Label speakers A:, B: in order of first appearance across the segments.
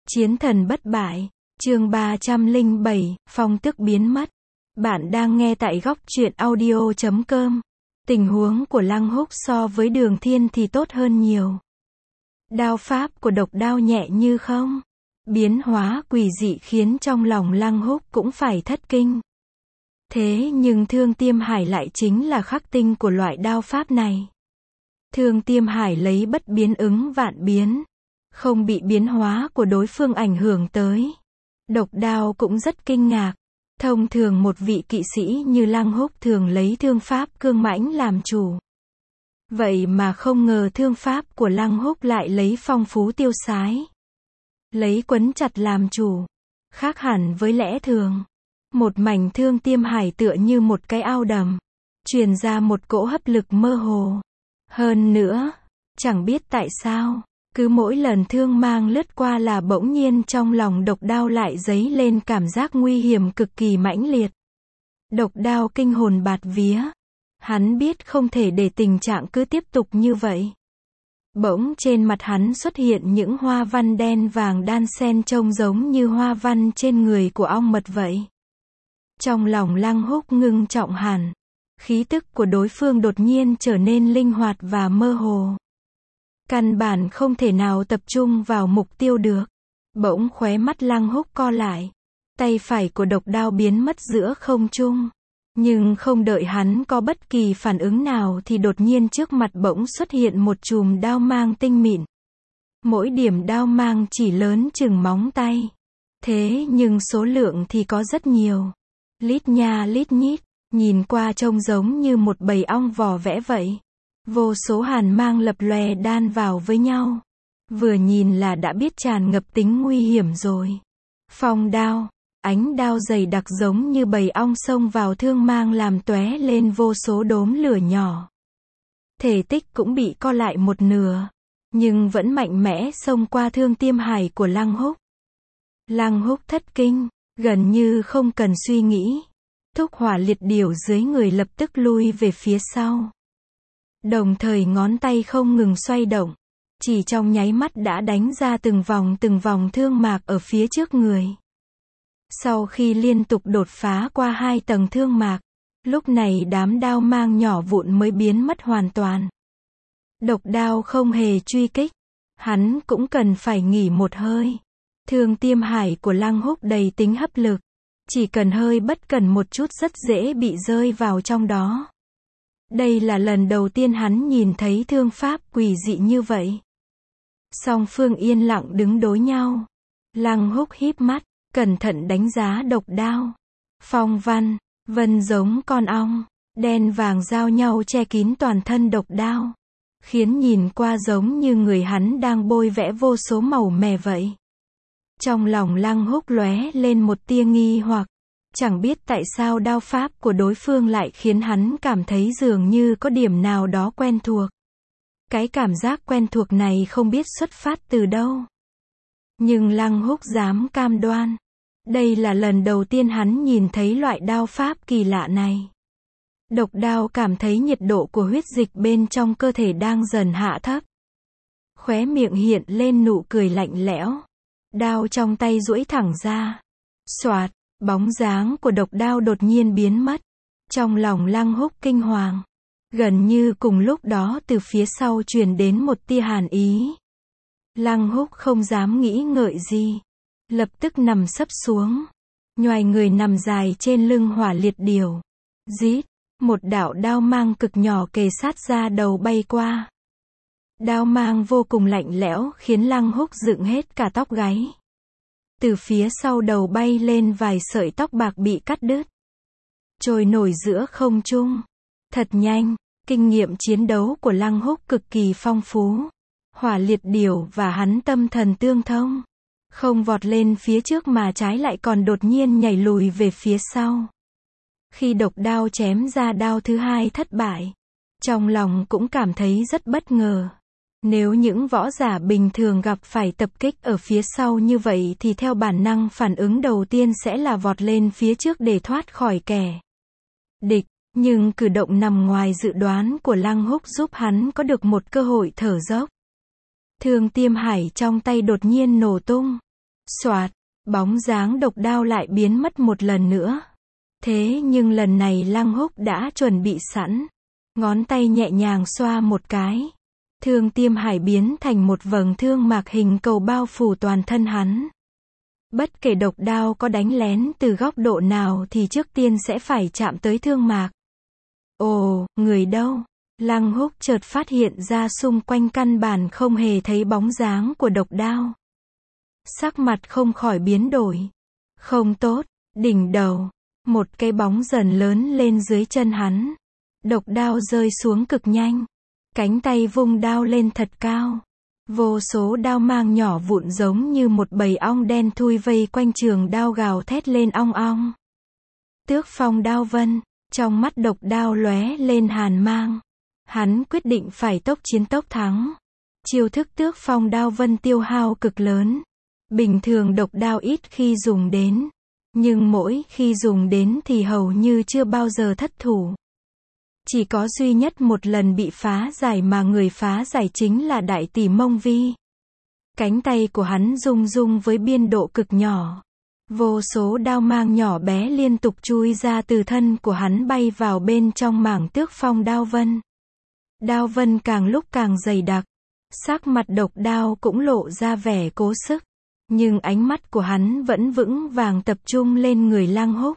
A: Chiến thần bất bại, chương 307, phong tức biến mất. Bạn đang nghe tại góc truyện audio.com. Tình huống của Lăng Húc so với Đường Thiên thì tốt hơn nhiều. Đao pháp của độc đao nhẹ như không. Biến hóa quỷ dị khiến trong lòng Lăng Húc cũng phải thất kinh. Thế nhưng Thương Tiêm Hải lại chính là khắc tinh của loại đao pháp này. Thương Tiêm Hải lấy bất biến ứng vạn biến, không bị biến hóa của đối phương ảnh hưởng tới. Độc đao cũng rất kinh ngạc. Thông thường một vị kỵ sĩ như Lăng Húc thường lấy thương pháp cương mãnh làm chủ. Vậy mà không ngờ thương pháp của Lăng Húc lại lấy phong phú tiêu sái, lấy quấn chặt làm chủ. Khác hẳn với lẽ thường. Một mảnh Thương Tiêm Hải tựa như một cái ao đầm, truyền ra một cỗ hấp lực mơ hồ. Hơn nữa, chẳng biết tại sao, cứ mỗi lần thương mang lướt qua là bỗng nhiên trong lòng độc đao lại dấy lên cảm giác nguy hiểm cực kỳ mãnh liệt. Độc đao kinh hồn bạt vía. Hắn biết không thể để tình trạng cứ tiếp tục như vậy. Bỗng trên mặt hắn xuất hiện những hoa văn đen vàng đan xen trông giống như hoa văn trên người của ong mật vậy. Trong lòng Lăng Húc ngưng trọng hẳn. Khí tức của đối phương đột nhiên trở nên linh hoạt và mơ hồ. Căn bản không thể nào tập trung vào mục tiêu được. Bỗng khóe mắt Lăng Húc co lại. Tay phải của độc đao biến mất giữa không trung. Nhưng không đợi hắn có bất kỳ phản ứng nào thì đột nhiên trước mặt bỗng xuất hiện một chùm đao mang tinh mịn. Mỗi điểm đao mang chỉ lớn chừng móng tay. Thế nhưng số lượng thì có rất nhiều. Lít nha lít nhít, nhìn qua trông giống như một bầy ong vò vẽ vậy. Vô số hàn mang lập lòe đan vào với nhau. Vừa nhìn là đã biết tràn ngập tính nguy hiểm rồi. Phong đao, ánh đao dày đặc giống như bầy ong xông vào thương mang làm tóe lên vô số đốm lửa nhỏ. Thể tích cũng bị co lại một nửa, nhưng vẫn mạnh mẽ xông qua Thương Tiêm Hải của Lăng Húc. Lăng Húc thất kinh, gần như không cần suy nghĩ. Thúc Hỏa Liệt Điểu dưới người lập tức lui về phía sau. Đồng thời ngón tay không ngừng xoay động. Chỉ trong nháy mắt đã đánh ra từng vòng thương mạc ở phía trước người. Sau khi liên tục đột phá qua 2 tầng thương mạc, lúc này đám đao mang nhỏ vụn mới biến mất hoàn toàn. Độc đao không hề truy kích. Hắn cũng cần phải nghỉ một hơi. Thương Tiêm Hải của Lăng Húc đầy tính hấp lực. Chỉ cần hơi bất cẩn một chút rất dễ bị rơi vào trong đó. Đây là lần đầu tiên hắn nhìn thấy thương pháp quỷ dị như vậy. Song phương yên lặng đứng đối nhau. Lăng Húc híp mắt, cẩn thận đánh giá độc đao. Phong văn, vân giống con ong, đen vàng giao nhau che kín toàn thân độc đao. Khiến nhìn qua giống như người hắn đang bôi vẽ vô số màu mè vậy. Trong lòng Lăng Húc lóe lên một tia nghi hoặc. Chẳng biết tại sao đao pháp của đối phương lại khiến hắn cảm thấy dường như có điểm nào đó quen thuộc. Cái cảm giác quen thuộc này không biết xuất phát từ đâu. Nhưng Lăng Húc dám cam đoan. Đây là lần đầu tiên hắn nhìn thấy loại đao pháp kỳ lạ này. Độc đao cảm thấy nhiệt độ của huyết dịch bên trong cơ thể đang dần hạ thấp. Khóe miệng hiện lên nụ cười lạnh lẽo. Đao trong tay duỗi thẳng ra. Xoạt, bóng dáng của độc đao đột nhiên biến mất. Trong lòng Lăng Húc kinh hoàng. Gần như cùng lúc đó từ phía sau truyền đến một tia hàn ý. Lăng Húc không dám nghĩ ngợi gì. Lập tức nằm sấp xuống. Nhoài người nằm dài trên lưng Hỏa Liệt Điểu. Rít, một đạo đao mang cực nhỏ kề sát ra đầu bay qua. Đao mang vô cùng lạnh lẽo khiến Lăng Húc dựng hết cả tóc gáy. Từ phía sau đầu bay lên vài sợi tóc bạc bị cắt đứt. Trôi nổi giữa không trung. Thật nhanh, kinh nghiệm chiến đấu của Lăng Húc cực kỳ phong phú. Hỏa Liệt Điểu và hắn tâm thần tương thông. Không vọt lên phía trước mà trái lại còn đột nhiên nhảy lùi về phía sau. Khi độc đao chém ra đao thứ hai thất bại, trong lòng cũng cảm thấy rất bất ngờ. Nếu những võ giả bình thường gặp phải tập kích ở phía sau như vậy thì theo bản năng phản ứng đầu tiên sẽ là vọt lên phía trước để thoát khỏi kẻ địch. Nhưng cử động nằm ngoài dự đoán của Lăng Húc giúp hắn có được một cơ hội thở dốc. Thương Tiêm Hải trong tay đột nhiên nổ tung. Soạt, bóng dáng độc đao lại biến mất một lần nữa. Thế nhưng lần này Lăng Húc đã chuẩn bị sẵn. Ngón tay nhẹ nhàng xoa một cái. Thương tiêm hải biến thành một vầng thương mạc hình cầu bao phủ toàn thân hắn. Bất kể độc đao có đánh lén từ góc độ nào thì trước tiên sẽ phải chạm tới thương mạc. Ồ, người đâu? Lăng Húc chợt phát hiện ra xung quanh căn bản không hề thấy bóng dáng của độc đao. Sắc mặt không khỏi biến đổi. Không tốt, đỉnh đầu. Một cái bóng dần lớn lên dưới chân hắn. Độc đao rơi xuống cực nhanh. Cánh tay vung đao lên thật cao. Vô số đao mang nhỏ vụn giống như một bầy ong đen thui vây quanh trường đao gào thét lên ong ong. Tước phong đao vân, trong mắt độc đao lóe lên hàn mang. Hắn quyết định phải tốc chiến tốc thắng. Chiêu thức tước phong đao vân tiêu hao cực lớn. Bình thường độc đao ít khi dùng đến. Nhưng mỗi khi dùng đến thì hầu như chưa bao giờ thất thủ. Chỉ có duy nhất một lần bị phá giải mà người phá giải chính là đại tỷ Mông Vi. Cánh tay của hắn rung rung với biên độ cực nhỏ. Vô số đao mang nhỏ bé liên tục chui ra từ thân của hắn bay vào bên trong mảng tước phong đao vân. Đao vân càng lúc càng dày đặc. Sắc mặt độc đao cũng lộ ra vẻ cố sức. Nhưng ánh mắt của hắn vẫn vững vàng tập trung lên người Lăng Húc.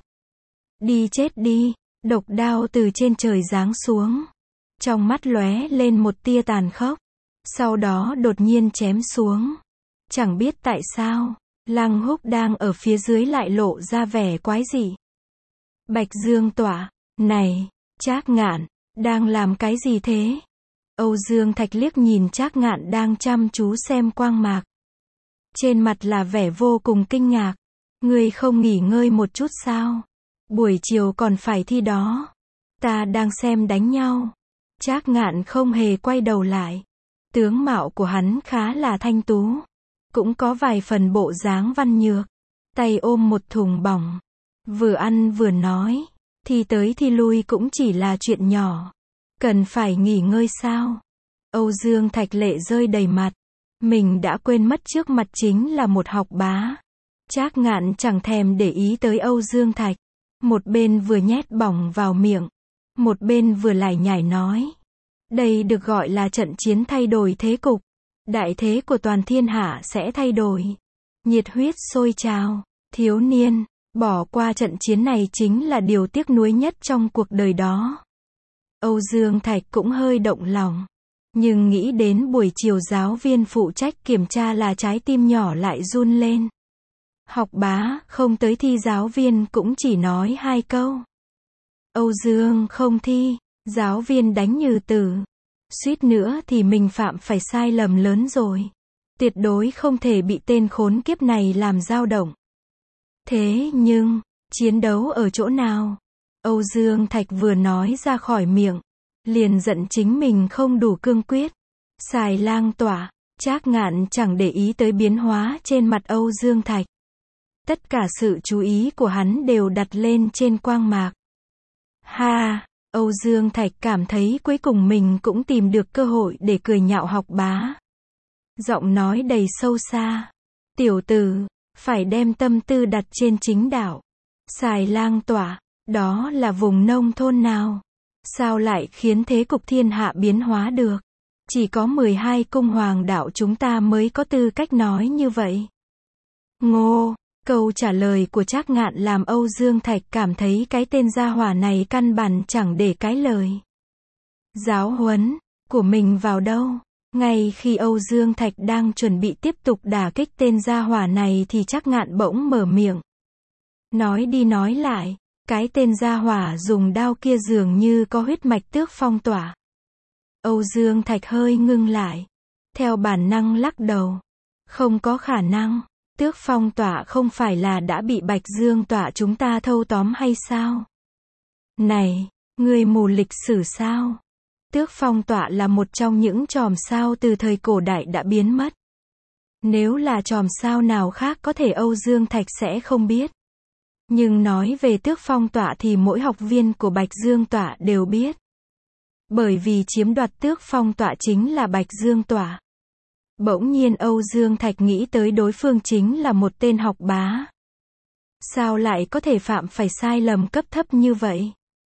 A: Đi chết đi, độc đao từ trên trời giáng xuống. Trong mắt lóe lên một tia tàn khốc. Sau đó đột nhiên chém xuống. Chẳng biết tại sao, Lăng Húc đang ở phía dưới lại lộ ra vẻ quái dị. Bạch Dương Tọa, này, Trác Ngạn, đang làm cái gì thế? Âu Dương Thạch liếc nhìn Trác Ngạn đang chăm chú xem quang mạc. Trên mặt là vẻ vô cùng kinh ngạc. Ngươi không nghỉ ngơi một chút sao? Buổi chiều còn phải thi đó. Ta đang xem đánh nhau. Trác Ngạn không hề quay đầu lại. Tướng mạo của hắn khá là thanh tú. Cũng có vài phần bộ dáng văn nhược. Tay ôm một thùng bỏng. Vừa ăn vừa nói. Thi tới thi lui cũng chỉ là chuyện nhỏ. Cần phải nghỉ ngơi sao? Âu Dương Thạch lệ rơi đầy mặt. Mình đã quên mất trước mặt chính là một học bá. Trác Ngạn chẳng thèm để ý tới Âu Dương Thạch. Một bên vừa nhét bỏng vào miệng. Một bên vừa lải nhải nói. Đây được gọi là trận chiến thay đổi thế cục. Đại thế của toàn thiên hạ sẽ thay đổi. Nhiệt huyết sôi trào. Thiếu niên, bỏ qua trận chiến này chính là điều tiếc nuối nhất trong cuộc đời đó. Âu Dương Thạch cũng hơi động lòng. Nhưng nghĩ đến buổi chiều giáo viên phụ trách kiểm tra là trái tim nhỏ lại run lên. Học bá, không tới thi giáo viên cũng chỉ nói 2 câu. Âu Dương không thi, giáo viên đánh như tử. Suýt nữa thì mình phạm phải sai lầm lớn rồi. Tuyệt đối không thể bị tên khốn kiếp này làm dao động. Thế nhưng, chiến đấu ở chỗ nào? Âu Dương Thạch vừa nói ra khỏi miệng. Liền giận chính mình không đủ cương quyết. Xài lang tỏa, Trác Ngạn chẳng để ý tới biến hóa trên mặt Âu Dương Thạch. Tất cả sự chú ý của hắn đều đặt lên trên quang mạc. Ha, Âu Dương Thạch cảm thấy cuối cùng mình cũng tìm được cơ hội để cười nhạo học bá. Giọng nói đầy sâu xa. Tiểu tử, phải đem tâm tư đặt trên chính đạo. Xài lang tỏa, đó là vùng nông thôn nào? Sao lại khiến thế cục thiên hạ biến hóa được? Chỉ có 12 cung hoàng đạo chúng ta mới có tư cách nói như vậy. Ngô, câu trả lời của Trác Ngạn làm Âu Dương Thạch cảm thấy cái tên gia hỏa này căn bản chẳng để cái lời. Giáo huấn của mình vào đâu? Ngay khi Âu Dương Thạch đang chuẩn bị tiếp tục đả kích tên gia hỏa này thì Trác Ngạn bỗng mở miệng. Nói đi nói lại. Cái tên gia hỏa dùng đao kia dường như có huyết mạch tước phong tỏa. Âu Dương Thạch hơi ngưng lại. Theo bản năng lắc đầu. Không có khả năng. Tước phong tỏa không phải là đã bị Bạch Dương tỏa chúng ta thâu tóm hay sao? Này, người mù lịch sử sao? Tước phong tỏa là một trong những chòm sao từ thời cổ đại đã biến mất. Nếu là chòm sao nào khác có thể Âu Dương Thạch sẽ không biết. Nhưng nói về tước phong tọa thì mỗi học viên của Bạch Dương tọa đều biết. Bởi vì chiếm đoạt tước phong tọa chính là Bạch Dương tọa. Bỗng nhiên Âu Dương Thạch nghĩ tới đối phương chính là một tên học bá. Sao lại có thể phạm phải sai lầm cấp thấp như vậy?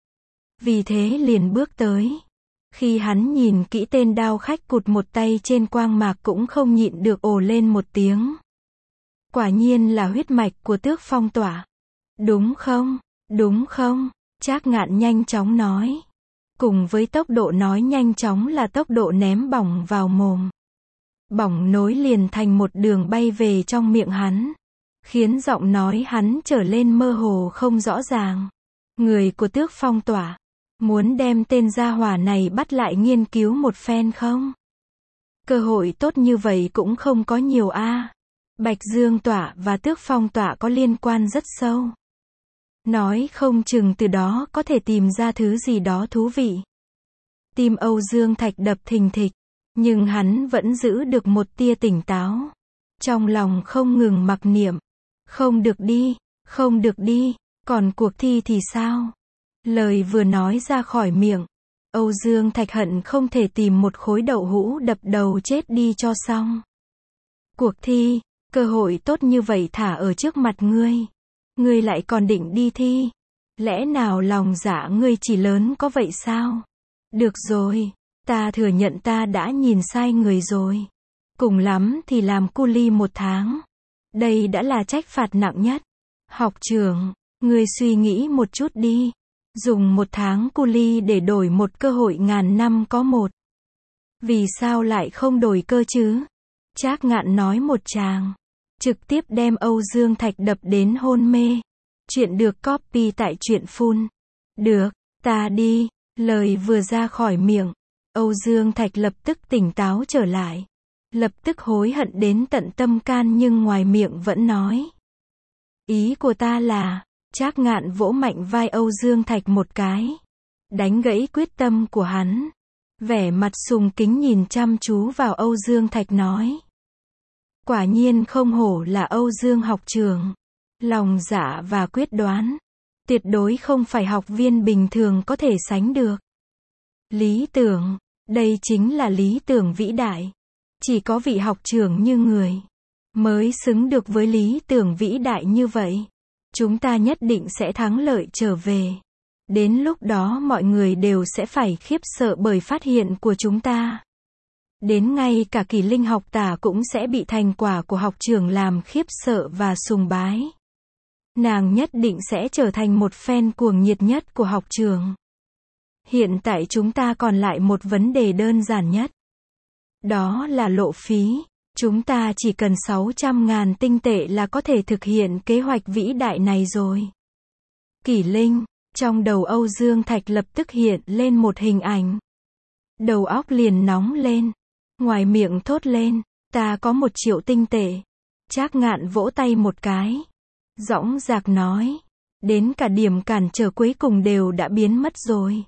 A: Vì thế liền bước tới. Khi hắn nhìn kỹ tên đao khách cụt một tay trên quang mạc cũng không nhịn được ồ lên một tiếng. Quả nhiên là huyết mạch của Tước Phong Tỏa. Đúng không? Đúng không? Trác Ngạn nhanh chóng nói. Cùng với tốc độ nói nhanh chóng là tốc độ ném bỏng vào mồm. Bỏng nối liền thành một đường bay về trong miệng hắn, khiến giọng nói hắn trở lên mơ hồ không rõ ràng. Người của Tước Phong Tỏa, muốn đem tên gia hỏa này bắt lại nghiên cứu một phen không? Cơ hội tốt như vậy cũng không có nhiều a. Bạch Dương Tỏa và Tước Phong Tỏa có liên quan rất sâu. Nói không chừng từ đó có thể tìm ra thứ gì đó thú vị. Tim Âu Dương Thạch đập thình thịch, nhưng hắn vẫn giữ được một tia tỉnh táo. Trong lòng không ngừng mặc niệm. Không được đi, không được đi, còn cuộc thi thì sao? Lời vừa nói ra khỏi miệng, Âu Dương Thạch hận không thể tìm một khối đậu hũ đập đầu chết đi cho xong. Cuộc thi, cơ hội tốt như vậy thả ở trước mặt ngươi. Ngươi lại còn định đi thi. Lẽ nào lòng dạ ngươi chỉ lớn có vậy sao? Được rồi, ta thừa nhận ta đã nhìn sai người rồi. Cùng lắm thì làm cu li 1 tháng. Đây đã là trách phạt nặng nhất. Học trưởng, ngươi suy nghĩ một chút đi. Dùng 1 tháng cu li để đổi một cơ hội ngàn năm có một. Vì sao lại không đổi cơ chứ? Trác Ngạn nói một tràng, trực tiếp đem Âu Dương Thạch đập đến hôn mê. Chuyện được copy tại truyện phun. Được, ta đi. Lời vừa ra khỏi miệng, Âu Dương Thạch lập tức tỉnh táo trở lại. Lập tức hối hận đến tận tâm can nhưng ngoài miệng vẫn nói. Ý của ta là, Trác Ngạn vỗ mạnh vai Âu Dương Thạch một cái. Đánh gãy quyết tâm của hắn. Vẻ mặt sùng kính nhìn chăm chú vào Âu Dương Thạch nói. Quả nhiên không hổ là Âu Dương học trưởng. Lòng dạ và quyết đoán. Tuyệt đối không phải học viên bình thường có thể sánh được. Lý tưởng, đây chính là lý tưởng vĩ đại. Chỉ có vị học trưởng như người mới xứng được với lý tưởng vĩ đại như vậy. Chúng ta nhất định sẽ thắng lợi trở về. Đến lúc đó mọi người đều sẽ phải khiếp sợ bởi phát hiện của chúng ta. Đến ngay cả Kỳ Linh học tả cũng sẽ bị thành quả của học trưởng làm khiếp sợ và sùng bái. Nàng nhất định sẽ trở thành một fan cuồng nhiệt nhất của học trường. Hiện tại chúng ta còn lại một vấn đề đơn giản nhất. Đó là lộ phí. Chúng ta chỉ cần 600.000 tinh tệ là có thể thực hiện kế hoạch vĩ đại này rồi. Kỷ Linh, trong đầu Âu Dương Thạch lập tức hiện lên một hình ảnh. Đầu óc liền nóng lên. Ngoài miệng thốt lên, ta có 1 triệu tinh tệ. Trác Ngạn vỗ tay một cái. Dõng dạc nói, đến cả điểm cản trở cuối cùng đều đã biến mất rồi.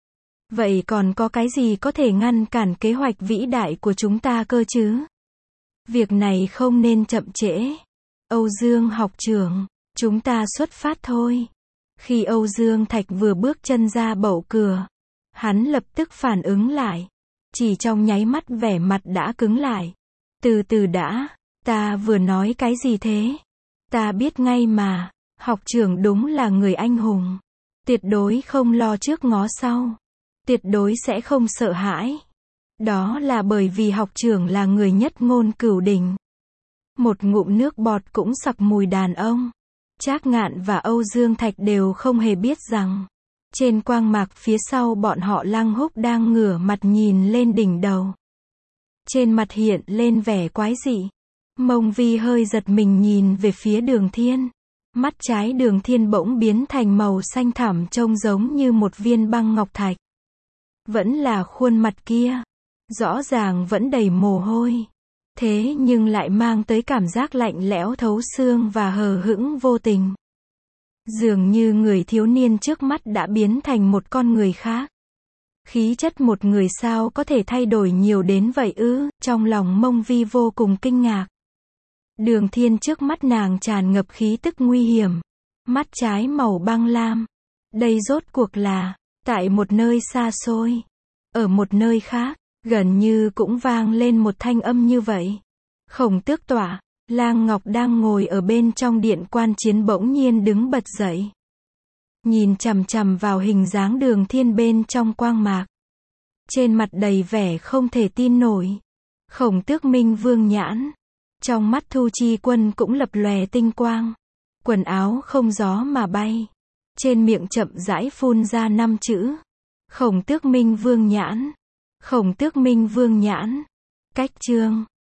A: Vậy còn có cái gì có thể ngăn cản kế hoạch vĩ đại của chúng ta cơ chứ? Việc này không nên chậm trễ. Âu Dương học trưởng, chúng ta xuất phát thôi. Khi Âu Dương Thạch vừa bước chân ra bậu cửa, hắn lập tức phản ứng lại. Chỉ trong nháy mắt vẻ mặt đã cứng lại. Từ từ đã, ta vừa nói cái gì thế? Ta biết ngay mà, học trưởng đúng là người anh hùng. Tuyệt đối không lo trước ngó sau. Tuyệt đối sẽ không sợ hãi. Đó là bởi vì học trưởng là người nhất ngôn cửu đỉnh. Một ngụm nước bọt cũng sặc mùi đàn ông. Trác Ngạn và Âu Dương Thạch đều không hề biết rằng, trên quang mạc phía sau bọn họ Lăng Húc đang ngửa mặt nhìn lên đỉnh đầu. Trên mặt hiện lên vẻ quái dị. Mông Vi hơi giật mình nhìn về phía Đường Thiên. Mắt trái Đường Thiên bỗng biến thành màu xanh thẳm trông giống như một viên băng ngọc thạch. Vẫn là khuôn mặt kia. Rõ ràng vẫn đầy mồ hôi. Thế nhưng lại mang tới cảm giác lạnh lẽo thấu xương và hờ hững vô tình. Dường như người thiếu niên trước mắt đã biến thành một con người khác. Khí chất một người sao có thể thay đổi nhiều đến vậy ư? Trong lòng Mông Vi vô cùng kinh ngạc. Đường Thiên trước mắt nàng tràn ngập khí tức nguy hiểm. Mắt trái màu băng lam. Đây rốt cuộc là, tại một nơi xa xôi. Ở một nơi khác, Gần như cũng vang lên một thanh âm như vậy. Khổng Tước Tọa, Lang Ngọc đang ngồi ở bên trong điện quan chiến bỗng nhiên đứng bật dậy. Nhìn chằm chằm vào hình dáng Đường Thiên bên trong quang mạc. Trên mặt đầy vẻ không thể tin nổi. Khổng Tước Minh Vương nhãn. Trong mắt Thu Chi Quân cũng lập lòe tinh quang. Quần áo không gió mà bay. Trên miệng chậm rãi phun ra 5 chữ. Khổng Tước Minh Vương nhãn. Khổng Tước Minh Vương nhãn. Cách chương